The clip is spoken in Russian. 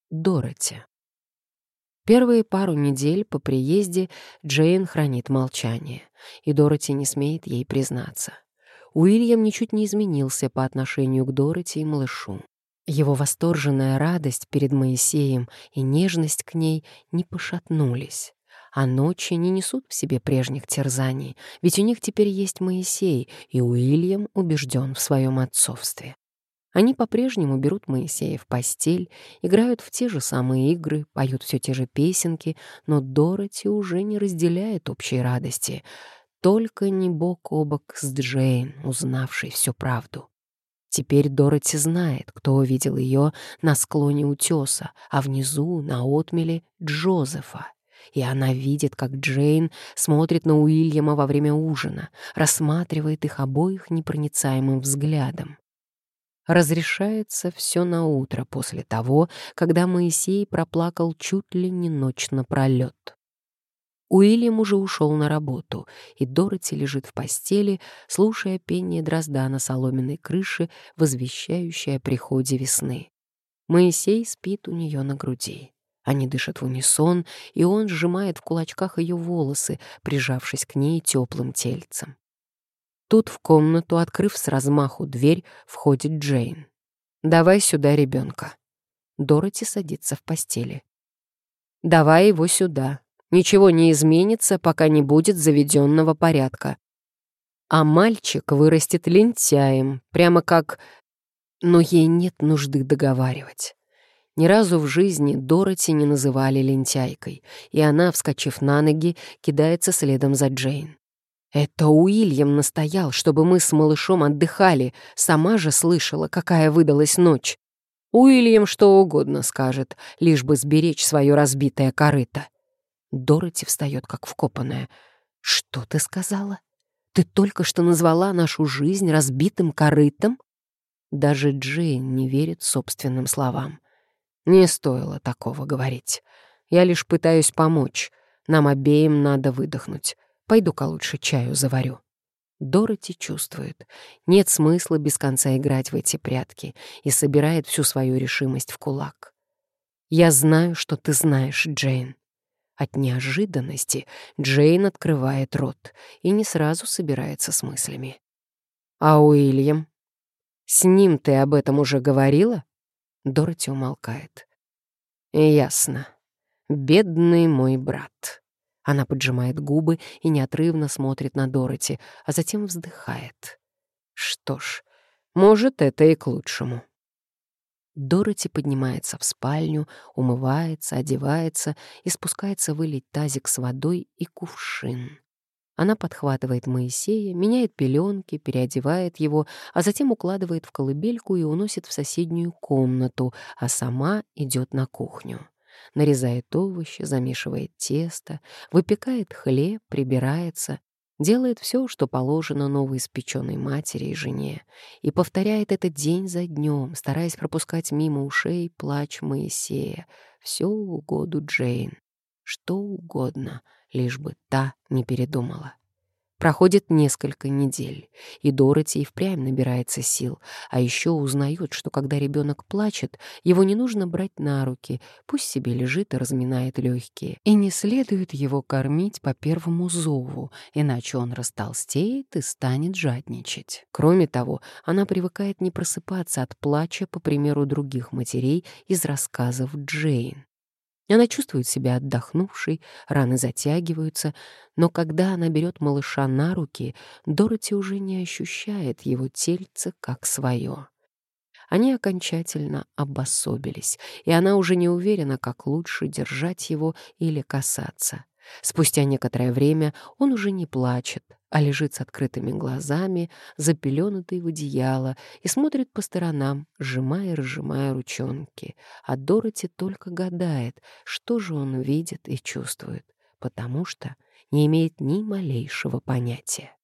Дороти. Первые пару недель по приезде Джейн хранит молчание, и Дороти не смеет ей признаться. Уильям ничуть не изменился по отношению к Дороти и малышу. Его восторженная радость перед Моисеем и нежность к ней не пошатнулись. А ночи не несут в себе прежних терзаний, ведь у них теперь есть Моисей, и Уильям убежден в своем отцовстве. Они по-прежнему берут Моисея в постель, играют в те же самые игры, поют все те же песенки, но Дороти уже не разделяет общей радости, только не бок о бок с Джейн, узнавшей всю правду. Теперь Дороти знает, кто увидел ее на склоне утеса, а внизу, на отмеле, Джозефа. И она видит, как Джейн смотрит на Уильяма во время ужина, рассматривает их обоих непроницаемым взглядом. Разрешается все на утро после того, когда Моисей проплакал чуть ли не ночь напролет. Уильям уже ушел на работу, и Дороти лежит в постели, слушая пение дрозда на соломенной крыше, возвещающее о приходе весны. Моисей спит у нее на груди. Они дышат в унисон, и он сжимает в кулачках ее волосы, прижавшись к ней теплым тельцем. Тут в комнату, открыв с размаху дверь, входит Джейн. «Давай сюда ребенка». Дороти садится в постели. «Давай его сюда. Ничего не изменится, пока не будет заведенного порядка. А мальчик вырастет лентяем, прямо как...» Но ей нет нужды договаривать. Ни разу в жизни Дороти не называли лентяйкой, и она, вскочив на ноги, кидается следом за Джейн. «Это Уильям настоял, чтобы мы с малышом отдыхали. Сама же слышала, какая выдалась ночь. Уильям что угодно скажет, лишь бы сберечь свое разбитое корыто». Дороти встает, как вкопанная. «Что ты сказала? Ты только что назвала нашу жизнь разбитым корытом?» Даже Джейн не верит собственным словам. «Не стоило такого говорить. Я лишь пытаюсь помочь. Нам обеим надо выдохнуть. Пойду-ка лучше чаю заварю». Дороти чувствует, нет смысла без конца играть в эти прятки, и собирает всю свою решимость в кулак. «Я знаю, что ты знаешь, Джейн». От неожиданности Джейн открывает рот и не сразу собирается с мыслями. «А Уильям? С ним ты об этом уже говорила?» Дороти умолкает. «Ясно. Бедный мой брат». Она поджимает губы и неотрывно смотрит на Дороти, а затем вздыхает. Что ж, может, это и к лучшему. Дороти поднимается в спальню, умывается, одевается и спускается вылить тазик с водой и кувшин. Она подхватывает Моисея, меняет пеленки, переодевает его, а затем укладывает в колыбельку и уносит в соседнюю комнату, а сама идет на кухню. Нарезает овощи, замешивает тесто, выпекает хлеб, прибирается, делает все, что положено новоиспеченной матери и жене, и повторяет это день за днем, стараясь пропускать мимо ушей плач Моисея, все в угоду Джейн, что угодно, лишь бы та не передумала. Проходит несколько недель, и Дороти и впрямь набирается сил, а еще узнает, что когда ребенок плачет, его не нужно брать на руки, пусть себе лежит и разминает легкие, и не следует его кормить по первому зову, иначе он растолстеет и станет жадничать. Кроме того, она привыкает не просыпаться от плача, по примеру других матерей из рассказов Джейн. Она чувствует себя отдохнувшей, раны затягиваются, но когда она берет малыша на руки, Дороти уже не ощущает его тельце как свое. Они окончательно обособились, и она уже не уверена, как лучше держать его или касаться. Спустя некоторое время он уже не плачет, а лежит с открытыми глазами, запеленутый в одеяло, и смотрит по сторонам, сжимая и разжимая ручонки. А Дороти только гадает, что же он видит и чувствует, потому что не имеет ни малейшего понятия.